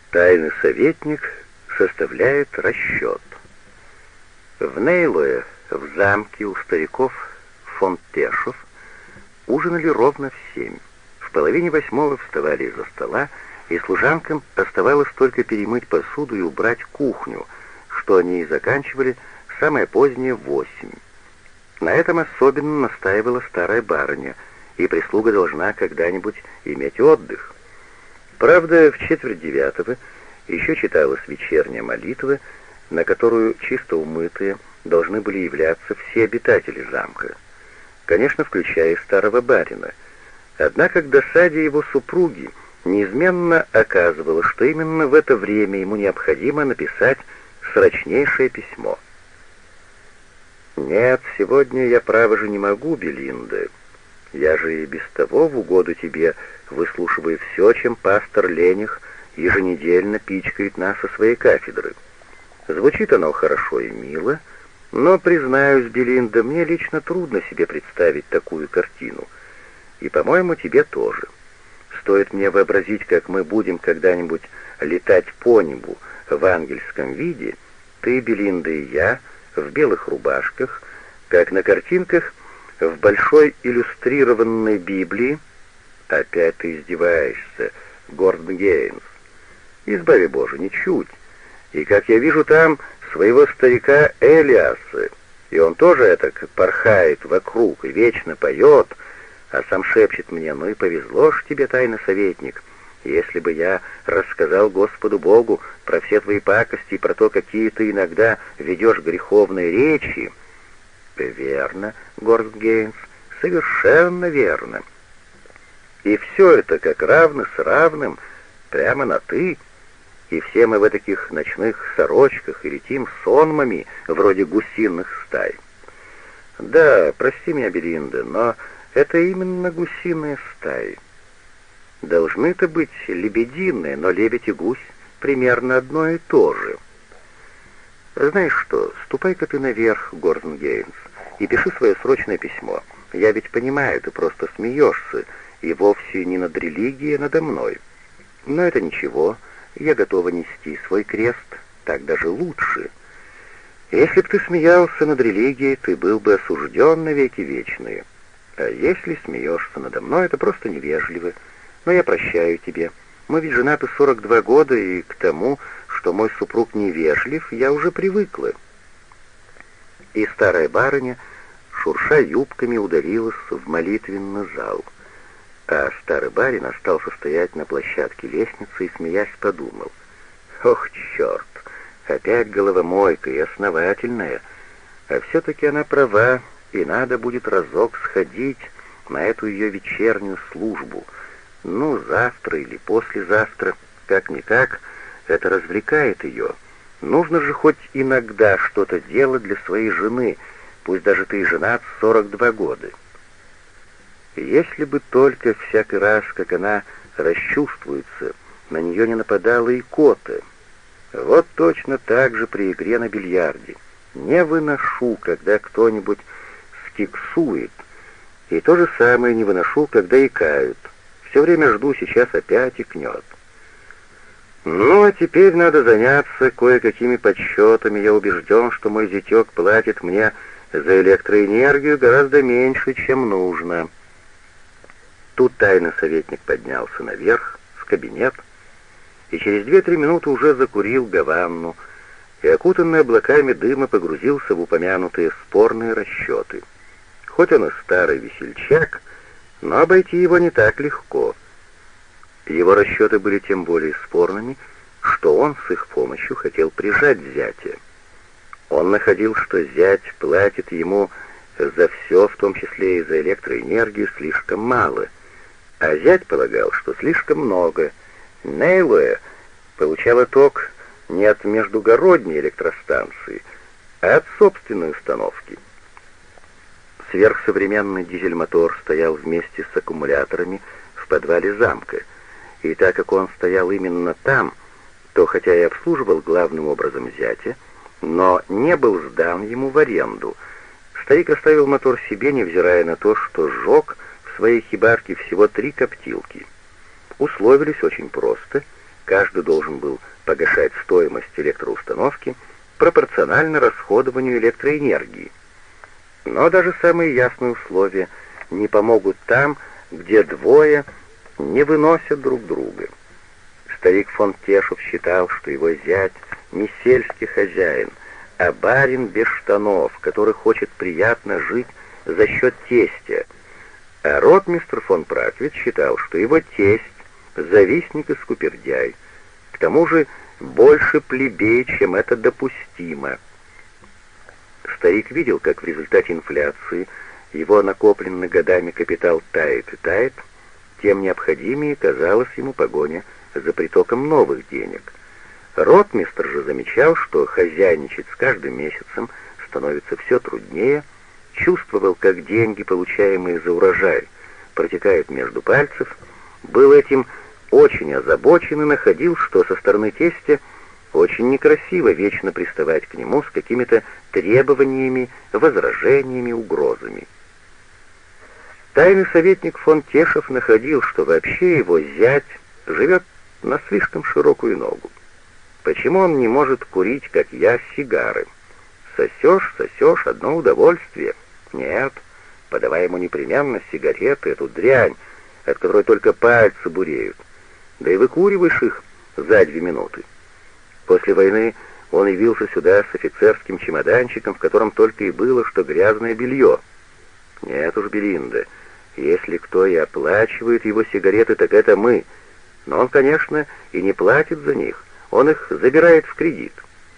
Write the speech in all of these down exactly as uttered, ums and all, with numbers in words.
Тайный советник составляет расчет. В Нейлое, в замке у стариков фон Тешев, ужинали ровно в семь. В половине восьмого вставали из-за стола, и служанкам оставалось только перемыть посуду и убрать кухню, что они и заканчивали самое позднее в восемь. На этом особенно настаивала старая барыня, и прислуга должна когда-нибудь иметь отдых. Правда, в четверть девятого еще читалась вечерняя молитва, на которую чисто умытые должны были являться все обитатели замка, конечно, включая старого барина. Однако к досаде его супруги неизменно оказывалось, что именно в это время ему необходимо написать срочнейшее письмо. «Нет, сегодня я, право же, не могу, Белинда. Я же и без того в угоду тебе выслушиваю все, чем пастор Лених еженедельно пичкает нас со своей кафедры. Звучит оно хорошо и мило, но, признаюсь, Белинда, мне лично трудно себе представить такую картину. И, по-моему, тебе тоже. Стоит мне вообразить, как мы будем когда-нибудь летать по небу в ангельском виде, ты, Белинда, и я в белых рубашках, как на картинках в большой иллюстрированной Библии. Опять ты издеваешься, Гордон Гейнс. Избави Боже, ничуть. И как я вижу там своего старика Элиаса, и он тоже это порхает вокруг и вечно поет, а сам шепчет мне: ну и повезло ж тебе, тайный советник, если бы я рассказал Господу Богу про все твои пакости и про то, какие ты иногда ведешь греховные речи. Верно, Гордон Гейнс, совершенно верно. И все это как равно с равным, прямо на «ты». И все мы в таких ночных сорочках и летим сонмами, вроде гусиных стай. Да, прости меня, Белинда, но это именно гусиные стаи. Должны-то быть лебединые, но лебедь и гусь примерно одно и то же. Знаешь что, ступай-ка ты наверх, Гордон Гейнс, и пиши свое срочное письмо. Я ведь понимаю, ты просто смеешься, и вовсе не над религией, а надо мной. Но это ничего, я готова нести свой крест, так даже лучше. Если б ты смеялся над религией, ты был бы осужден на веки вечные. А если смеешься надо мной, это просто невежливо. Но я прощаю тебе. Мы ведь женаты сорок два года, и к тому, что мой супруг невежлив, я уже привыкла». И старая барыня, шурша юбками, удалилась в молитвенный зал. А старый барин остался стоять на площадке лестницы и, смеясь, подумал: «Ох, черт, опять головомойка и основательная. А все-таки она права, и надо будет разок сходить на эту ее вечернюю службу. Ну, завтра или послезавтра, как-никак, это развлекает ее. Нужно же хоть иногда что-то делать для своей жены, пусть даже ты и женат сорок два года». Если бы только всякий раз, как она расчувствуется, на нее не нападала икота. Вот точно так же при игре на бильярде. Не выношу, когда кто-нибудь скиксует, и то же самое не выношу, когда икают. Все время жду, сейчас опять икнет. Ну, а теперь надо заняться кое-какими подсчетами. Я убежден, что мой зятек платит мне за электроэнергию гораздо меньше, чем нужно. Тут тайный советник поднялся наверх, в кабинет, и через две-три минуты уже закурил гаванну, и, окутанный облаками дыма, погрузился в упомянутые спорные расчеты. Хоть он и старый весельчак, но обойти его не так легко. Его расчеты были тем более спорными, что он с их помощью хотел прижать зятя. Он находил, что зять платит ему за все, в том числе и за электроэнергию, слишком мало, а зять полагал, что слишком много. Нейлое получала ток не от междугородней электростанции, а от собственной установки. Сверхсовременный дизель-мотор стоял вместе с аккумуляторами в подвале замка, и так как он стоял именно там, то хотя и обслуживал главным образом зятя, но не был сдан ему в аренду. Старик оставил мотор себе, невзирая на то, что сжег в своей хибарке всего три коптилки. Условились очень просто. каждый должен был погашать стоимость электроустановки пропорционально расходованию электроэнергии. Но даже самые ясные условия не помогут там, где двое не выносят друг друга. Старик фон Тешев считал, что его зять не сельский хозяин, а барин без штанов, который хочет приятно жить за счет тестя. А ротмистр фон Праквиц считал, что его тесть — завистник и скупердяй. К тому же больше плебей, чем это допустимо. Старик видел, как в результате инфляции его накопленный годами капитал тает и тает, тем необходимее казалась ему погоня за притоком новых денег. Ротмистр же замечал, что хозяйничать с каждым месяцем становится все труднее, чувствовал, как деньги, получаемые за урожай, протекают между пальцев, был этим очень озабочен и находил, что со стороны тестя очень некрасиво вечно приставать к нему с какими-то требованиями, возражениями, угрозами. Тайный советник фон Тешев находил, что вообще его зять живет на слишком широкую ногу. Почему он не может курить, как я, сигары? Сосешь, сосешь, одно удовольствие. Нет, подавай ему непременно сигареты, эту дрянь, от которой только пальцы буреют. Да и выкуриваешь их за две минуты. После войны он явился сюда с офицерским чемоданчиком, в котором только и было, что грязное белье. Нет уж, Белинда, если кто и оплачивает его сигареты, так это мы. Но он, конечно, и не платит за них, он их забирает в кредит.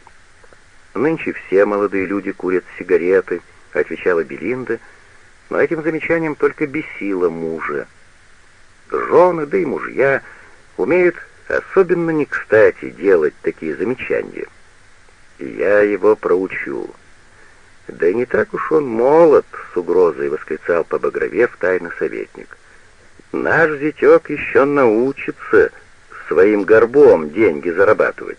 «Нынче все молодые люди курят сигареты», — отвечала Белинда, но этим замечанием только бесило мужа. Жены, да и мужья умеют особенно не кстати делать такие замечания. «Я его проучу». «Да не так уж он молод», — с угрозой восклицал побагровев тайный советник. «Наш зятек еще научится своим горбом деньги зарабатывать».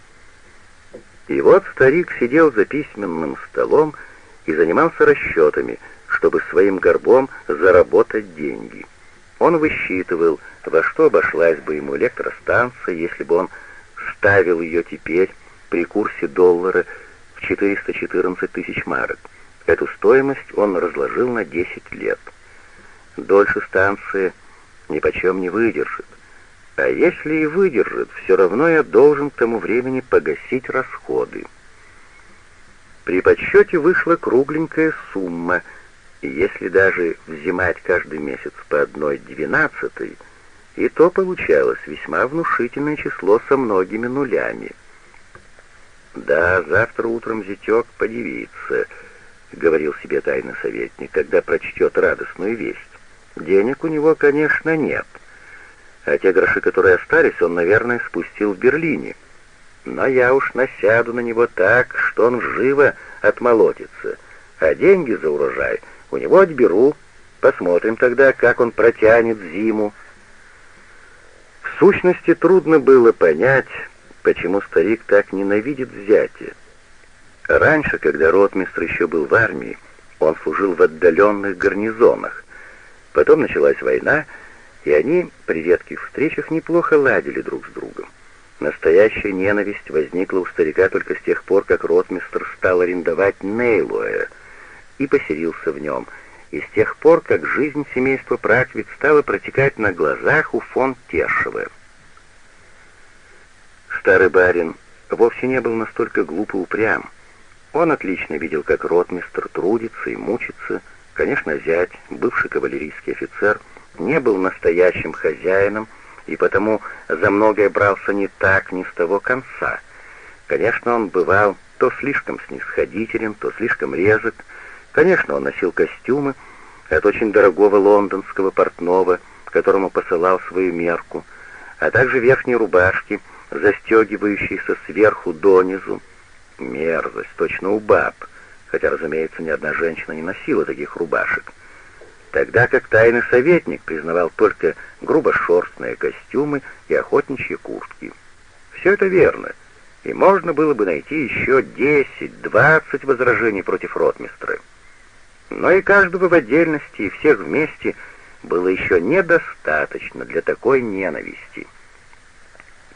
И вот старик сидел за письменным столом и занимался расчетами, чтобы своим горбом заработать деньги. Он высчитывал, во что обошлась бы ему электростанция, если бы он ставил ее теперь при курсе доллара в четыреста четырнадцать тысяч марок. Эту стоимость он разложил на десять лет. Дольше станция нипочем не выдержит. А если и выдержит, все равно я должен к тому времени погасить расходы. При подсчете вышла кругленькая сумма, и если даже взимать каждый месяц по одной двенадцатой, и то получалось весьма внушительное число со многими нулями. «Да, завтра утром зятек подивится», — говорил себе тайный советник, когда прочтет радостную весть. «Денег у него, конечно, нет, а те гроши, которые остались, он, наверное, спустил в Берлине. Но я уж насяду на него так, что он живо отмолотится, а деньги за урожай у него отберу. Посмотрим тогда, как он протянет зиму». В сущности, трудно было понять, почему старик так ненавидит зятя. Раньше, когда ротмистр еще был в армии, он служил в отдаленных гарнизонах. Потом началась война, и они при редких встречах неплохо ладили друг с другом. Настоящая ненависть возникла у старика только с тех пор, как ротмистр стал арендовать Нейлуэ и поселился в нем, и с тех пор, как жизнь семейства Праквиц стала протекать на глазах у фон Тешева. Старый барин вовсе не был настолько глуп и упрям. Он отлично видел, как ротмистр трудится и мучится. Конечно, зять, бывший кавалерийский офицер, не был настоящим хозяином, и потому за многое брался не так, ни с того конца. Конечно, он бывал то слишком снисходителен, то слишком резок. Конечно, он носил костюмы от очень дорогого лондонского портного, которому посылал свою мерку, а также верхние рубашки, застегивающиеся сверху донизу. Мерзость, точно у баб, хотя, разумеется, ни одна женщина не носила таких рубашек. Тогда как тайный советник признавал только грубошерстные костюмы и охотничьи куртки. Все это верно, и можно было бы найти еще десять-двадцать возражений против ротмистра. Но и каждого в отдельности, и всех вместе было еще недостаточно для такой ненависти.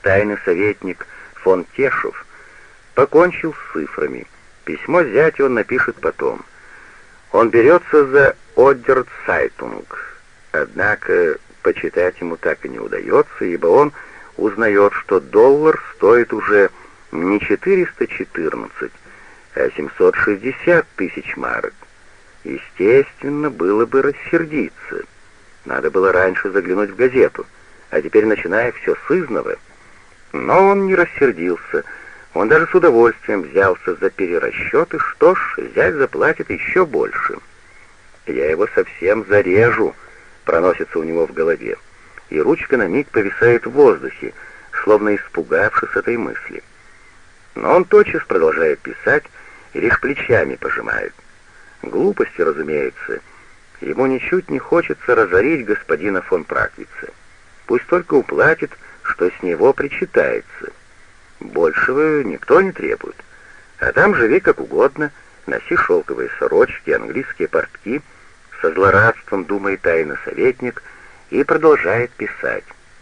тайный советник фон Тешев покончил с цифрами. Письмо зятю он напишет потом. Он берется за «Оддер Цайтунг», однако почитать ему так и не удается, ибо он узнает, что доллар стоит уже не четыреста четырнадцать, а семьсот шестьдесят тысяч марок. Естественно, было бы рассердиться. Надо было раньше заглянуть в газету, а теперь, начиная все с изного. Но он не рассердился. Он даже с удовольствием взялся за перерасчеты. Что ж, зять заплатит еще больше. «Я его совсем зарежу», — проносится у него в голове, и ручка на миг повисает в воздухе, словно испугавшись этой мысли. Но он тотчас продолжает писать и лишь плечами пожимает. Глупости, разумеется. Ему ничуть не хочется разорить господина фон Праквица. Пусть только уплатит, что с него причитается. Большего никто не требует. А там живи как угодно, носи шелковые сорочки, английские портки. Со злорадством думает тайный советник и продолжает писать.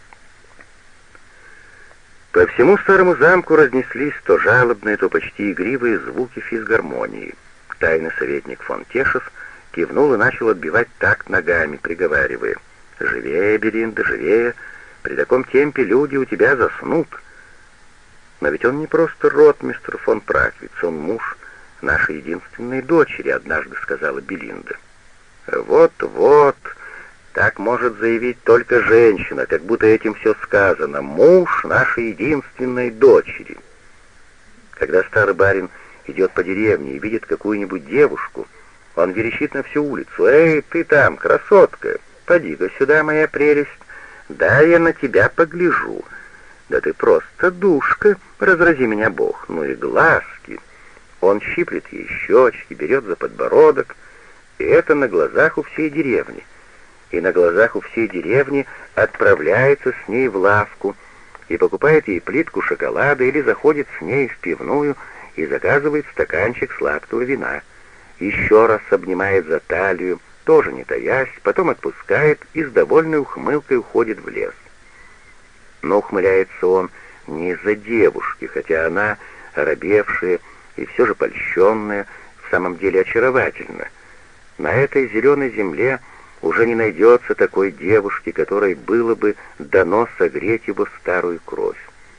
По всему старому замку разнеслись то жалобные, то почти игривые звуки физгармонии. Тайный советник фон Тешев кивнул и начал отбивать такт ногами, приговаривая: «Живее, Белинда, живее! При таком темпе люди у тебя заснут!» Но ведь он не просто ротмистр фон Праквиц, он муж нашей единственной дочери, однажды сказала Белинда. Вот-вот, так может заявить только женщина, как будто этим все сказано. Муж нашей единственной дочери. Когда старый барин идет по деревне и видит какую-нибудь девушку, он верещит на всю улицу: «Эй, ты там, красотка, поди-ка сюда, моя прелесть, да я на тебя погляжу. Да ты просто душка, разрази меня Бог, ну и глазки». Он щиплет ей щечки, берет за подбородок, и это на глазах у всей деревни. И на глазах у всей деревни отправляется с ней в лавку и покупает ей плитку шоколада или заходит с ней в пивную и заказывает стаканчик сладкого вина. Еще раз обнимает за талию, тоже не таясь, потом отпускает и с довольной ухмылкой уходит в лес. Но ухмыляется он не из-за девушки, хотя она, оробевшая и все же польщенная, в самом деле очаровательна. На этой зеленой земле уже не найдется такой девушки, которой было бы дано согреть его старую кровь.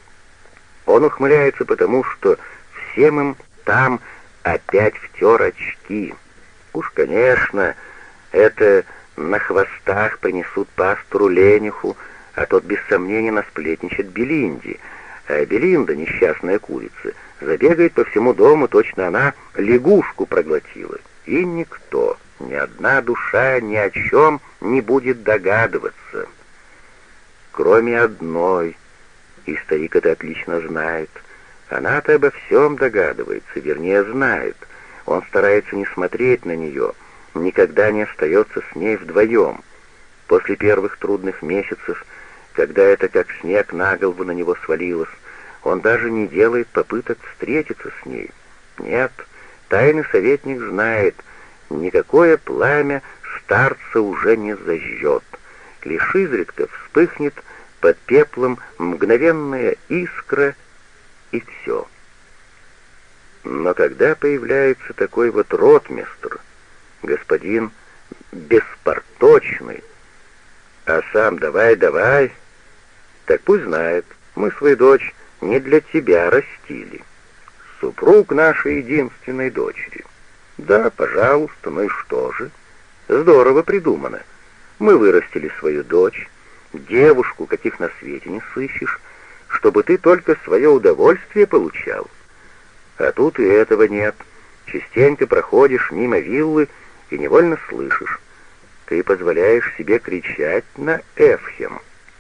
Он ухмыляется потому, что всем им там опять втер очки. Уж, конечно, это на хвостах принесут пастору Лениху, а тот без сомнения насплетничает Белинде. А Белинда, несчастная курица, забегает по всему дому, точно она лягушку проглотила. И никто, ни одна душа ни о чем не будет догадываться. Кроме одной, и старик это отлично знает. Она-то обо всем догадывается, вернее знает. Он старается не смотреть на нее, никогда не остается с ней вдвоем. После первых трудных месяцев, когда это как снег на голову на него свалилось, он даже не делает попыток встретиться с ней. Нет, тайный советник знает, никакое пламя старца уже не зажжет. Лишь изредка вспыхнет под пеплом мгновенная искра, и все. Но когда появляется такой вот ротмистр, господин беспорточный, а сам давай-давай, так пусть знает, мы свою дочь не для тебя растили. Супруг нашей единственной дочери. Да, пожалуйста, ну и что же? Здорово придумано. Мы вырастили свою дочь, девушку, каких на свете не сыщешь, чтобы ты только свое удовольствие получал. А тут и этого нет. Частенько проходишь мимо виллы и невольно слышишь. Ты позволяешь себе кричать на Эфхем.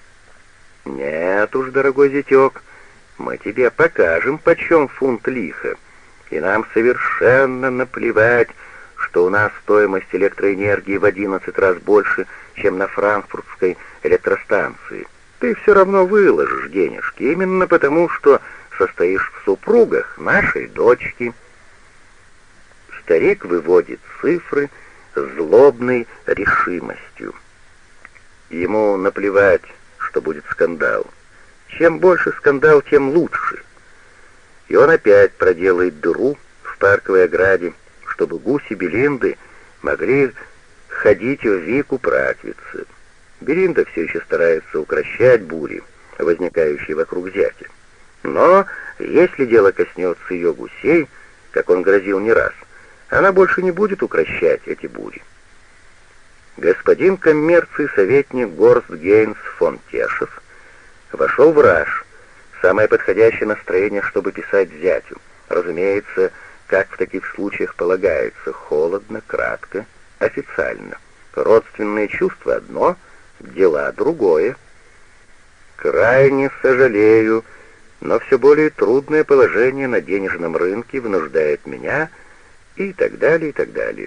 Нет уж, дорогой зятек, мы тебе покажем, почем фунт лиха. И нам совершенно наплевать, что у нас стоимость электроэнергии в одиннадцать раз больше, чем на франкфуртской электростанции. Ты все равно выложишь денежки, именно потому, что состоишь в супругах нашей дочки. Старик выводит цифры злобной решимостью. Ему наплевать, что будет скандал. Чем больше скандал, тем лучше. И он опять проделает дыру в парковой ограде, чтобы гуси Белинды могли ходить в Вику Пратвицы. Белинда все еще старается укрощать бури, возникающие вокруг зятя. Но если дело коснется ее гусей, как он грозил не раз, она больше не будет укрощать эти бури. Господин коммерции советник Горст Гейнс фон Тешев вошел в раж, самое подходящее настроение, чтобы писать зятю. Разумеется, как в таких случаях полагается, холодно, кратко, официально. Родственные чувства одно, дела другое. Крайне сожалею, но все более трудное положение на денежном рынке вынуждает меня и так далее, и так далее.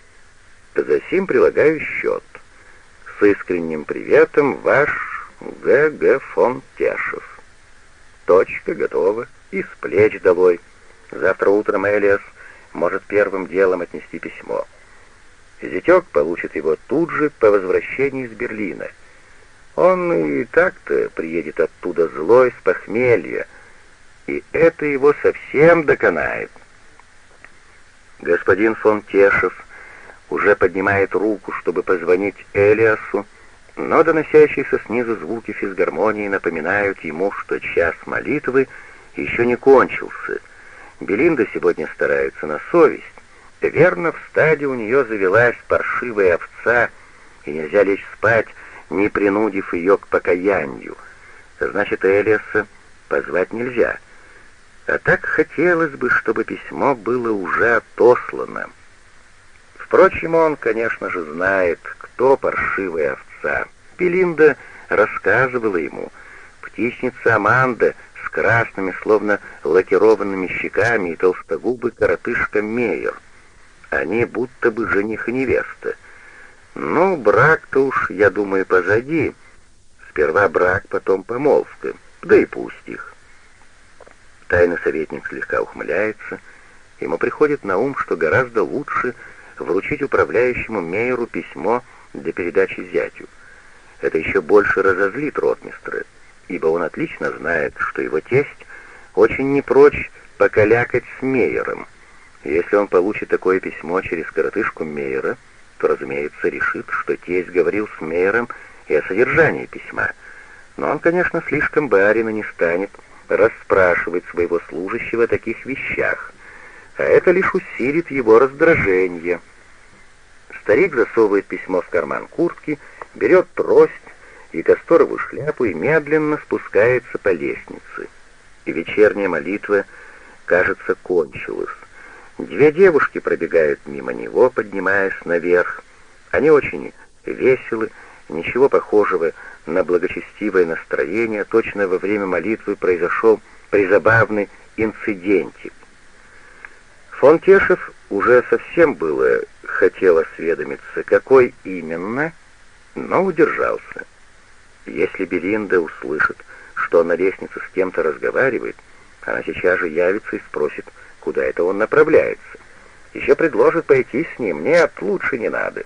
Засим прилагаю счет. С искренним приветом, ваш Г Г фон Тешев. Точка готова, и с плеч долой. Завтра утром Элиас может первым делом отнести письмо. Зятек получит его тут же по возвращении из Берлина. Он и так-то приедет оттуда злой с похмелья, и это его совсем доконает. Господин фон Тешев уже поднимает руку, чтобы позвонить Элиасу, но доносящиеся снизу звуки физгармонии напоминают ему, что час молитвы еще не кончился. Белинда сегодня старается на совесть. Верно, в стаде у нее завелась паршивая овца, и нельзя лечь спать, не принудив ее к покаянию. Значит, Элиаса позвать нельзя. А так хотелось бы, чтобы письмо было уже отослано. Впрочем, он, конечно же, знает, кто паршивая овца. Белинда рассказывала ему. Птичница Аманда с красными, словно лакированными щеками, и толстогубый коротышка Мейер. Они будто бы жених и невеста. Ну, брак-то уж, я думаю, позади. Сперва брак, потом помолвка. Да и пусть их. Тайный советник слегка ухмыляется. Ему приходит на ум, что гораздо лучше вручить управляющему Мейеру письмо для передачи зятю. Это еще больше разозлит ротмистра, ибо он отлично знает, что его тесть очень не прочь покалякать с Мейером. Если он получит такое письмо через коротышку Мейера, то, разумеется, решит, что тесть говорил с Мейером и о содержании письма. Но он, конечно, слишком барина не станет расспрашивать своего служащего о таких вещах, а это лишь усилит его раздражение. Старик засовывает письмо в карман куртки, берет трость и касторовую шляпу и медленно спускается по лестнице. И вечерняя молитва, кажется, кончилась. Две девушки пробегают мимо него, поднимаясь наверх. Они очень веселы, ничего похожего на благочестивое настроение. Точно во время молитвы произошел призабавный инцидентик. Фон Тешев уже совсем было хотел осведомиться, какой именно, но удержался. Если Белинда услышит, что он на лестнице с кем-то разговаривает, она сейчас же явится и спросит, куда это он направляется. Еще предложит пойти с ним. Нет, лучше не надо.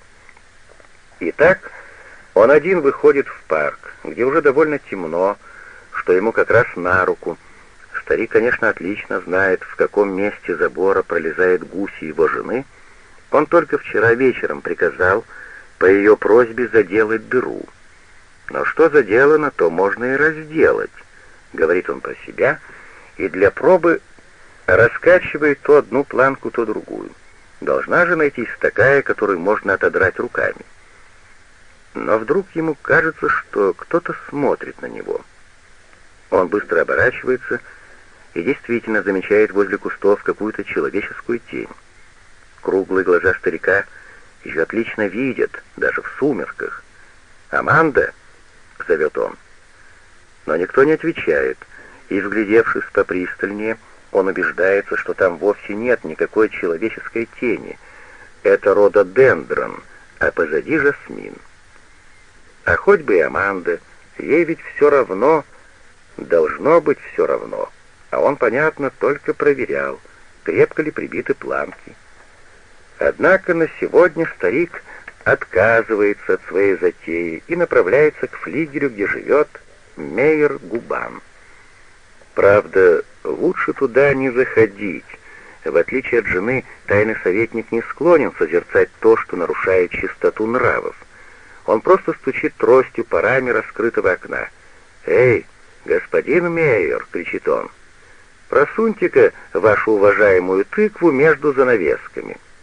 Итак, он один выходит в парк, где уже довольно темно, что ему как раз на руку. Старик, конечно, отлично знает, в каком месте забора пролезает гусь его жены. Он только вчера вечером приказал по ее просьбе заделать дыру. Но что заделано, то можно и разделать, говорит он про себя, и для пробы раскачивает то одну планку, то другую. Должна же найтись такая, которую можно отодрать руками. Но вдруг ему кажется, что кто-то смотрит на него. Он быстро оборачивается и действительно замечает возле кустов какую-то человеческую тень. Круглые глаза старика еще отлично видят, даже в сумерках. «Аманда!» — зовет он. Но никто не отвечает, и, вглядевшись попристальнее, он убеждается, что там вовсе нет никакой человеческой тени. Это рододендрон, а позади жасмин. А хоть бы и Аманда, ей ведь все равно, должно быть все равно. А он, понятно, только проверял, крепко ли прибиты планки. Однако на сегодня старик отказывается от своей затеи и направляется к флигелю, где живет Мейер Губан. Правда, лучше туда не заходить. В отличие от жены, тайный советник не склонен созерцать то, что нарушает чистоту нравов. Он просто стучит тростью по раме раскрытого окна. «Эй, господин Мейер!» — кричит он. «Просуньте-ка вашу уважаемую тыкву между занавесками».